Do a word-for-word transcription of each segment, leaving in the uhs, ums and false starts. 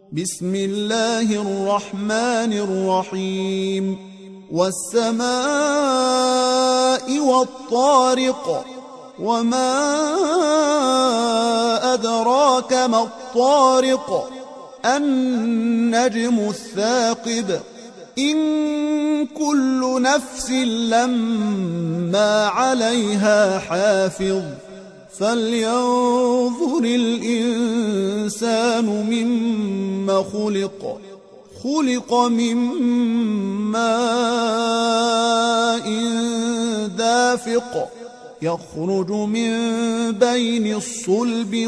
بسم الله الرحمن الرحيم والسماء والطارق وما أدراك ما الطارق النجم الثاقب إن كل نفس لما عليها حافظ فلينظر الإنسان مما خلق خلق من ماء دافق يخرج من بين الصلب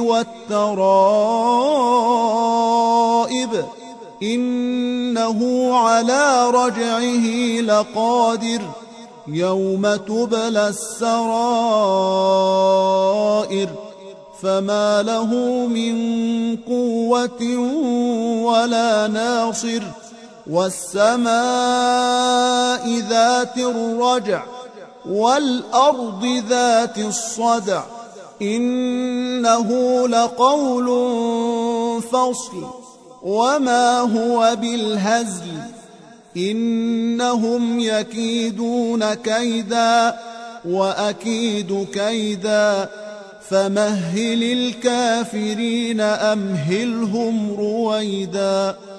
والترائب إنه على رجعه لقادر يوم تبلى السرائر فما له من قوة ولا ناصر والسماء ذات الرجع والأرض ذات الصدع إنه لقول فصل وما هو بالهزل إنهم يكيدون كيدا وأكيد كيدا فمهل الكافرين أمهلهم رويدا.